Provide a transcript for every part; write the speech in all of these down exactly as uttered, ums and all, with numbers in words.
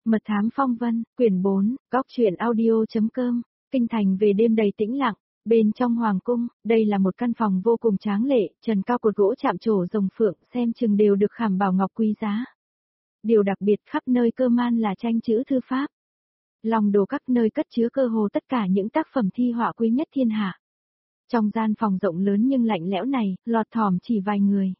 Mật thám phong vân, quyển bốn, góc truyện audio.com, kinh thành về đêm đầy tĩnh lặng, bên trong hoàng cung, đây là một căn phòng vô cùng tráng lệ, trần cao cột gỗ chạm trổ rồng phượng, xem chừng đều được khảm bảo ngọc quý giá. Điều đặc biệt khắp nơi cơ man là tranh chữ thư pháp. Lòng đồ các nơi cất chứa cơ hồ tất cả những tác phẩm thi họa quý nhất thiên hạ. Trong gian phòng rộng lớn nhưng lạnh lẽo này, lọt thỏm chỉ vài người.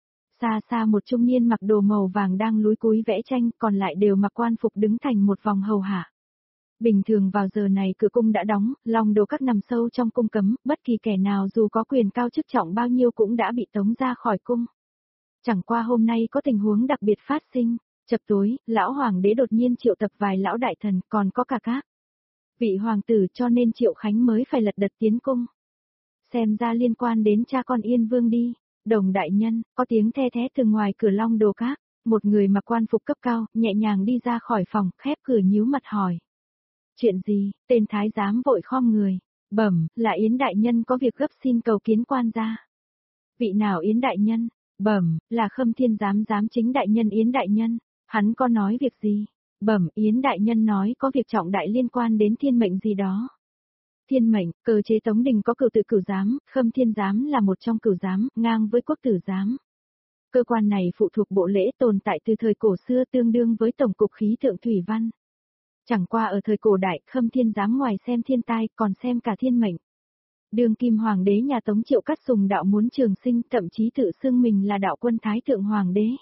Xa xa một trung niên mặc đồ màu vàng đang lúi cúi vẽ tranh, còn lại đều mặc quan phục đứng thành một vòng hầu hạ. Bình thường vào giờ này cửa cung đã đóng, lòng đồ các nằm sâu trong cung cấm, bất kỳ kẻ nào dù có quyền cao chức trọng bao nhiêu cũng đã bị tống ra khỏi cung. Chẳng qua hôm nay có tình huống đặc biệt phát sinh, chập tối, lão hoàng đế đột nhiên triệu tập vài lão đại thần, còn có cả các vị hoàng tử, cho nên Triệu Khánh mới phải lật đật tiến cung. Xem ra liên quan đến cha con Yên Vương đi. Đồng đại nhân, có tiếng the thé từ ngoài cửa long đồ các, một người mặc quan phục cấp cao, nhẹ nhàng đi ra khỏi phòng, khép cửa nhíu mặt hỏi. Chuyện gì? Tên thái giám vội khom người, bẩm, là Yến đại nhân có việc gấp xin cầu kiến quan gia. Vị nào Yến đại nhân? Bẩm, là Khâm Thiên giám giám chính đại nhân Yến đại nhân, hắn có nói việc gì? Bẩm, Yến đại nhân nói có việc trọng đại liên quan đến thiên mệnh gì đó. Thiên mệnh, cơ chế Tống Đình có cửu tự cửu giám, Khâm Thiên giám là một trong cửu giám, ngang với quốc tử giám. Cơ quan này phụ thuộc bộ lễ tồn tại từ thời cổ xưa, tương đương với tổng cục khí tượng thủy văn. Chẳng qua ở thời cổ đại, Khâm Thiên giám ngoài xem thiên tai, còn xem cả thiên mệnh. Đương kim hoàng đế nhà Tống Triệu Cát Sùng đạo muốn trường sinh, thậm chí tự xưng mình là đạo quân thái thượng hoàng đế.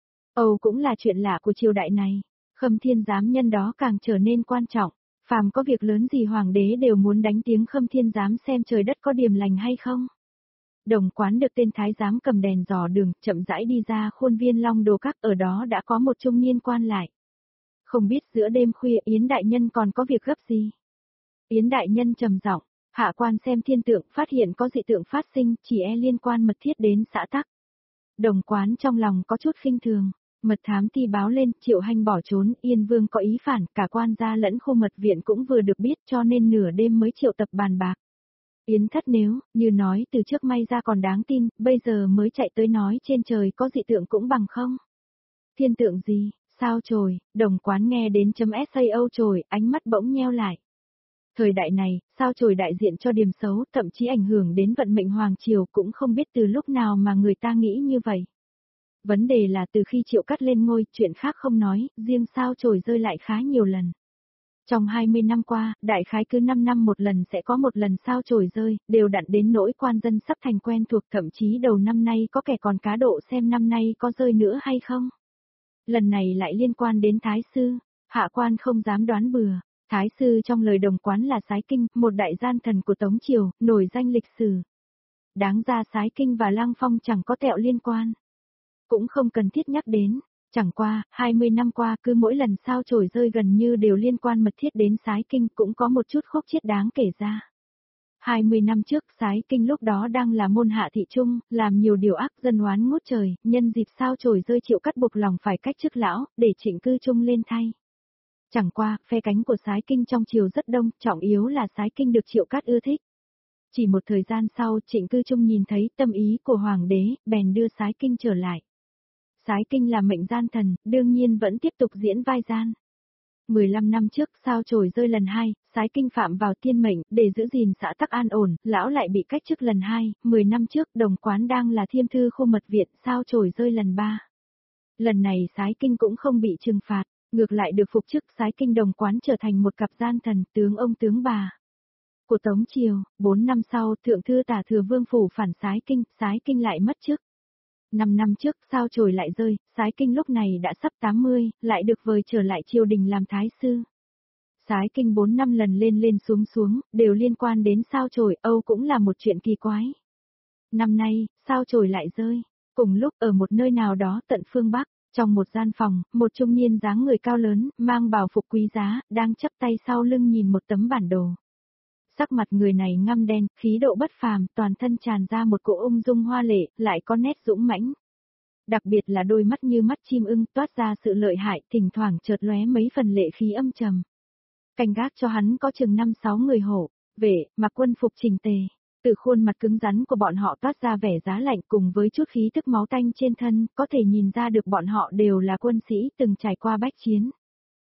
Âu cũng là chuyện lạ của triều đại này. Khâm Thiên giám nhân đó càng trở nên quan trọng. Phàm có việc lớn gì hoàng đế đều muốn đánh tiếng Khâm Thiên giám xem trời đất có điềm lành hay không. Đồng quán được tên thái giám cầm đèn dò đường, chậm rãi đi ra khuôn viên long đồ các, ở đó đã có một trung niên quan lại. Không biết giữa đêm khuya Yến đại nhân còn có việc gấp gì. Yến đại nhân trầm giọng, hạ quan xem thiên tượng, phát hiện có dị tượng phát sinh, chỉ e liên quan mật thiết đến xã tắc. Đồng quán trong lòng có chút khinh thường. Mật thám ti báo lên, Triệu Hành bỏ trốn, Yên Vương có ý phản, cả quan gia lẫn khu mật viện cũng vừa được biết, cho nên nửa đêm mới triệu tập bàn bạc. Yến thất nếu, như nói từ trước may ra còn đáng tin, bây giờ mới chạy tới nói trên trời có dị tượng cũng bằng không. Thiên tượng gì, sao chổi, đồng quán nghe đến chấm sao chổi, ánh mắt bỗng nheo lại. Thời đại này, sao chổi đại diện cho điểm xấu, thậm chí ảnh hưởng đến vận mệnh hoàng triều, cũng không biết từ lúc nào mà người ta nghĩ như vậy. Vấn đề là từ khi Triệu Cát lên ngôi, chuyện khác không nói, riêng sao chổi rơi lại khá nhiều lần. Trong hai mươi năm qua, đại khái cứ năm năm một lần sẽ có một lần sao chổi rơi, đều đặn đến nỗi quan dân sắp thành quen thuộc, thậm chí đầu năm nay có kẻ còn cá độ xem năm nay có rơi nữa hay không. Lần này lại liên quan đến Thái Sư, hạ quan không dám đoán bừa. Thái Sư trong lời đồng quán là Sái Kinh, một đại gian thần của Tống Triều, nổi danh lịch sử. Đáng ra Sái Kinh và Lăng Phong chẳng có tẹo liên quan. Cũng không cần thiết nhắc đến, chẳng qua, hai mươi năm qua cứ mỗi lần sao chổi rơi gần như đều liên quan mật thiết đến Sái Kinh, cũng có một chút khúc chiết đáng kể ra. hai mươi năm trước Sái Kinh lúc đó đang là môn hạ thị trung, làm nhiều điều ác dân oán ngút trời, nhân dịp sao chổi rơi Triệu Cát buộc lòng phải cách chức lão, để Trịnh Cư Trung lên thay. Chẳng qua, phe cánh của Sái Kinh trong triều rất đông, trọng yếu là Sái Kinh được Triệu Cát ưa thích. Chỉ một thời gian sau, Trịnh Cư Trung nhìn thấy tâm ý của hoàng đế, bèn đưa Sái Kinh trở lại. Sái Kinh là mệnh gian thần, đương nhiên vẫn tiếp tục diễn vai gian. mười lăm năm trước, sao chổi rơi lần hai, Sái Kinh phạm vào thiên mệnh, để giữ gìn xã tắc an ổn, lão lại bị cách chức lần hai, mười năm trước, đồng quán đang là thiêm thư khu mật viện, sao chổi rơi lần ba. Lần này Sái Kinh cũng không bị trừng phạt, ngược lại được phục chức, Sái Kinh đồng quán trở thành một cặp gian thần, tướng ông tướng bà. Của Tống Triều, bốn năm sau, thượng thư Tả Thừa Vương phủ phản Sái Kinh, Sái Kinh lại mất chức. Năm năm trước, sao chổi lại rơi, Sái Kinh lúc này đã sắp tám mươi, lại được vời trở lại triều đình làm thái sư. Sái Kinh bốn năm lần lên lên xuống xuống, đều liên quan đến sao chổi, Âu cũng là một chuyện kỳ quái. Năm nay, sao chổi lại rơi, cùng lúc ở một nơi nào đó tận phương Bắc, trong một gian phòng, một trung niên dáng người cao lớn, mang bào phục quý giá, đang chắp tay sau lưng nhìn một tấm bản đồ. Sắc mặt người này ngăm đen, khí độ bất phàm, toàn thân tràn ra một cỗ ung dung hoa lệ, lại có nét dũng mãnh. Đặc biệt là đôi mắt như mắt chim ưng toát ra sự lợi hại, thỉnh thoảng chợt lóe mấy phần lệ khí âm trầm. Canh gác cho hắn có chừng năm sáu người hổ, vệ, mặc quân phục chỉnh tề. Từ khuôn mặt cứng rắn của bọn họ toát ra vẻ giá lạnh cùng với chút khí tức máu tanh trên thân, có thể nhìn ra được bọn họ đều là quân sĩ từng trải qua bách chiến.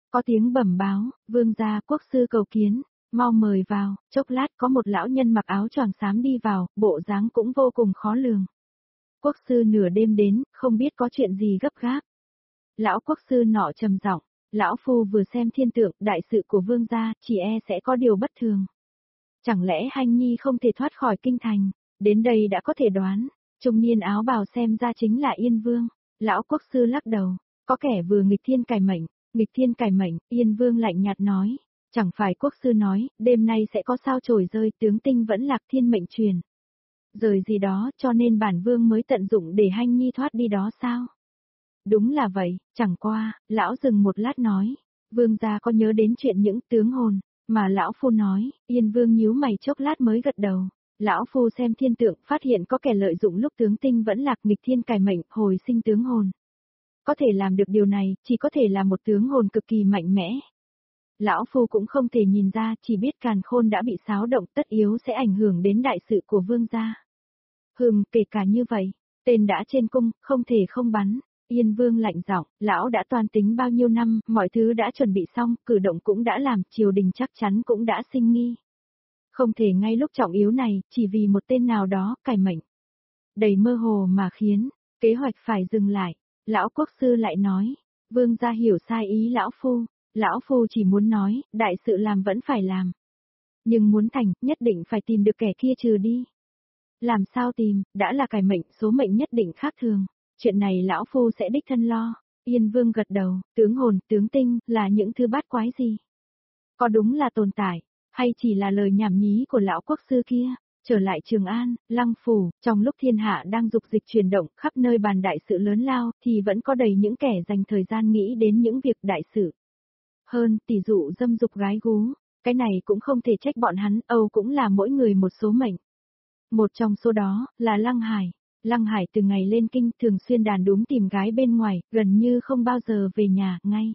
Có tiếng bẩm báo, vương gia quốc sư cầu kiến, mau mời vào, chốc lát có một lão nhân mặc áo choàng xám đi vào, bộ dáng cũng vô cùng khó lường. Quốc sư nửa đêm đến, không biết có chuyện gì gấp gáp. Lão quốc sư nọ trầm giọng, lão phu vừa xem thiên tượng, đại sự của vương gia, chỉ e sẽ có điều bất thường. Chẳng lẽ Hanh Nhi không thể thoát khỏi kinh thành, đến đây đã có thể đoán, trung niên áo bào xem ra chính là Yên Vương. Lão quốc sư lắc đầu, có kẻ vừa nghịch thiên cải mệnh, nghịch thiên cải mệnh, Yên Vương lạnh nhạt nói, chẳng phải quốc sư nói, đêm nay sẽ có sao chổi rơi, tướng tinh vẫn lạc thiên mệnh truyền. Rời gì đó, cho nên bản vương mới tận dụng để Hanh Nhi thoát đi đó sao? Đúng là vậy, chẳng qua, lão dừng một lát nói, vương gia có nhớ đến chuyện những tướng hồn, mà lão phu nói, Yên Vương nhíu mày chốc lát mới gật đầu. Lão phu xem thiên tượng, phát hiện có kẻ lợi dụng lúc tướng tinh vẫn lạc nghịch thiên cải mệnh, hồi sinh tướng hồn. Có thể làm được điều này, chỉ có thể là một tướng hồn cực kỳ mạnh mẽ. Lão phu cũng không thể nhìn ra, chỉ biết càn khôn đã bị xáo động, tất yếu sẽ ảnh hưởng đến đại sự của vương gia. Hừm, kể cả như vậy, tên đã trên cung, không thể không bắn. Yên Vương lạnh giọng, lão đã toan tính bao nhiêu năm, mọi thứ đã chuẩn bị xong, cử động cũng đã làm, triều đình chắc chắn cũng đã sinh nghi. Không thể ngay lúc trọng yếu này, chỉ vì một tên nào đó, cải mệnh. Đầy mơ hồ mà khiến, kế hoạch phải dừng lại. Lão quốc sư lại nói, vương gia hiểu sai ý lão phu, lão phu chỉ muốn nói, đại sự làm vẫn phải làm. Nhưng muốn thành, nhất định phải tìm được kẻ kia trừ đi. Làm sao tìm, đã là cải mệnh, số mệnh nhất định khác thường. Chuyện này lão phu sẽ đích thân lo. Yên Vương gật đầu, tướng hồn, tướng tinh, là những thứ bát quái gì? Có đúng là tồn tại, hay chỉ là lời nhảm nhí của lão quốc sư kia? Trở lại Trường An, Lăng Phủ, trong lúc thiên hạ đang dục dịch chuyển động khắp nơi bàn đại sự lớn lao, thì vẫn có đầy những kẻ dành thời gian nghĩ đến những việc đại sự. Hơn, tỷ dụ dâm dục gái gú, cái này cũng không thể trách bọn hắn, Âu cũng là mỗi người một số mệnh. Một trong số đó, là Lăng Hải. Lăng Hải từ ngày lên kinh thường xuyên đàn đúm tìm gái bên ngoài, gần như không bao giờ về nhà, ngay.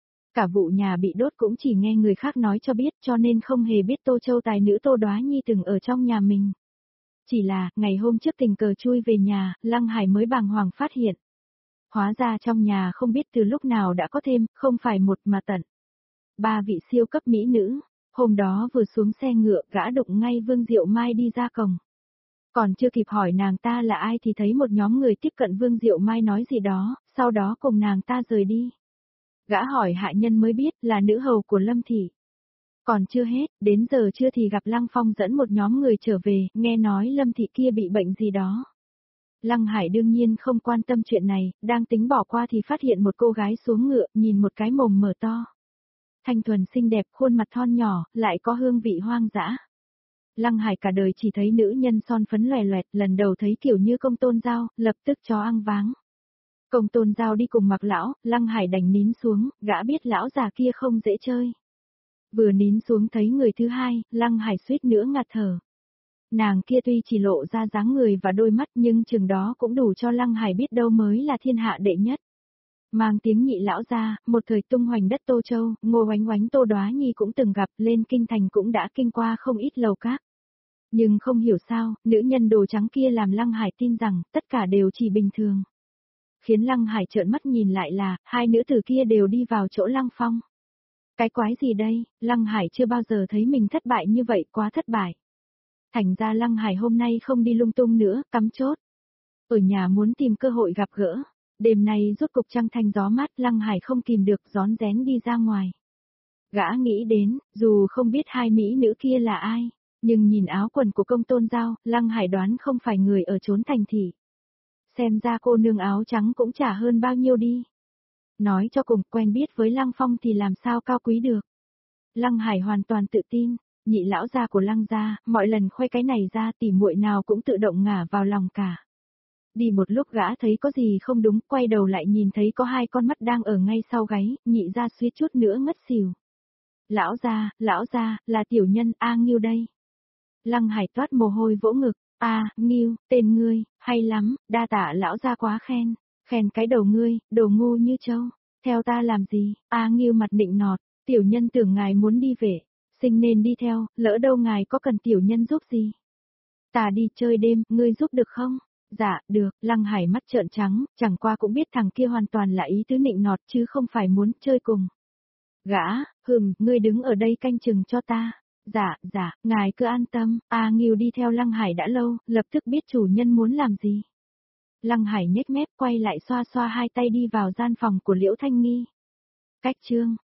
Cả vụ nhà bị đốt cũng chỉ nghe người khác nói cho biết, cho nên không hề biết Tô Châu tài nữ Tô Đoá Nhi từng ở trong nhà mình. Chỉ là, ngày hôm trước tình cờ chui về nhà, Lăng Hải mới bàng hoàng phát hiện. Hóa ra trong nhà không biết từ lúc nào đã có thêm, không phải một mà tận. Ba vị siêu cấp mỹ nữ, hôm đó vừa xuống xe ngựa, gã đụng ngay Vương Diệu Mai đi ra cổng. Còn chưa kịp hỏi nàng ta là ai thì thấy một nhóm người tiếp cận Vương Diệu Mai nói gì đó, sau đó cùng nàng ta rời đi. Gã hỏi hạ nhân mới biết là nữ hầu của Lâm Thị. Còn chưa hết, đến giờ trưa thì gặp Lăng Phong dẫn một nhóm người trở về, nghe nói Lâm Thị kia bị bệnh gì đó. Lăng Hải đương nhiên không quan tâm chuyện này, đang tính bỏ qua thì phát hiện một cô gái xuống ngựa, nhìn một cái mồm mở to. Thanh thuần xinh đẹp, khuôn mặt thon nhỏ, lại có hương vị hoang dã. Lăng Hải cả đời chỉ thấy nữ nhân son phấn loè loẹt, lần đầu thấy kiểu như Công Tôn Giao, lập tức chó ăn váng. Công Tôn Giao đi cùng mặc lão, Lăng Hải đành nín xuống, gã biết lão già kia không dễ chơi. Vừa nín xuống thấy người thứ hai, Lăng Hải suýt nữa ngạt thở. Nàng kia tuy chỉ lộ ra dáng người và đôi mắt nhưng chừng đó cũng đủ cho Lăng Hải biết đâu mới là thiên hạ đệ nhất. Mang tiếng nhị lão ra, một thời tung hoành đất Tô Châu, Ngô Oánh Oánh Tô Đoá Nhi cũng từng gặp, lên kinh thành cũng đã kinh qua không ít lầu các. Nhưng không hiểu sao, nữ nhân đồ trắng kia làm Lăng Hải tin rằng, tất cả đều chỉ bình thường. Khiến Lăng Hải trợn mắt nhìn lại là, hai nữ tử kia đều đi vào chỗ Lăng Phong. Cái quái gì đây, Lăng Hải chưa bao giờ thấy mình thất bại như vậy, quá thất bại. Thành ra Lăng Hải hôm nay không đi lung tung nữa, cắm chốt. Ở nhà muốn tìm cơ hội gặp gỡ. Đêm nay rốt cục trăng thanh gió mát, Lăng Hải không kìm được rón rén đi ra ngoài. Gã nghĩ đến, dù không biết hai mỹ nữ kia là ai, nhưng nhìn áo quần của Công Tôn Giao, Lăng Hải đoán không phải người ở chốn thành thị. Xem ra cô nương áo trắng cũng chả hơn bao nhiêu đi. Nói cho cùng, quen biết với Lăng Phong thì làm sao cao quý được. Lăng Hải hoàn toàn tự tin, nhị lão gia của Lăng gia, mọi lần khoe cái này ra tỉ muội nào cũng tự động ngả vào lòng cả. Đi một lúc gã thấy có gì không đúng, quay đầu lại nhìn thấy có hai con mắt đang ở ngay sau gáy, nhị ra suýt chút nữa ngất xỉu. Lão gia, lão gia, là tiểu nhân A Nghiêu đây. Lăng Hải toát mồ hôi vỗ ngực, A, Nghiêu, tên ngươi, hay lắm, đa tạ lão gia quá khen, khen cái đầu ngươi, đồ ngu như trâu, theo ta làm gì, A Nghiêu mặt nịnh nọt, tiểu nhân tưởng ngài muốn đi về, sinh nên đi theo, lỡ đâu ngài có cần tiểu nhân giúp gì. Ta đi chơi đêm, ngươi giúp được không? Dạ, được, Lăng Hải mắt trợn trắng, chẳng qua cũng biết thằng kia hoàn toàn là ý tứ nịnh nọt chứ không phải muốn chơi cùng. Gã, hừm, ngươi đứng ở đây canh chừng cho ta. Dạ, dạ, ngài cứ an tâm, A Nghiêu đi theo Lăng Hải đã lâu, lập tức biết chủ nhân muốn làm gì. Lăng Hải nhếch mép quay lại xoa xoa hai tay đi vào gian phòng của Liễu Thanh Nghi. Cách chương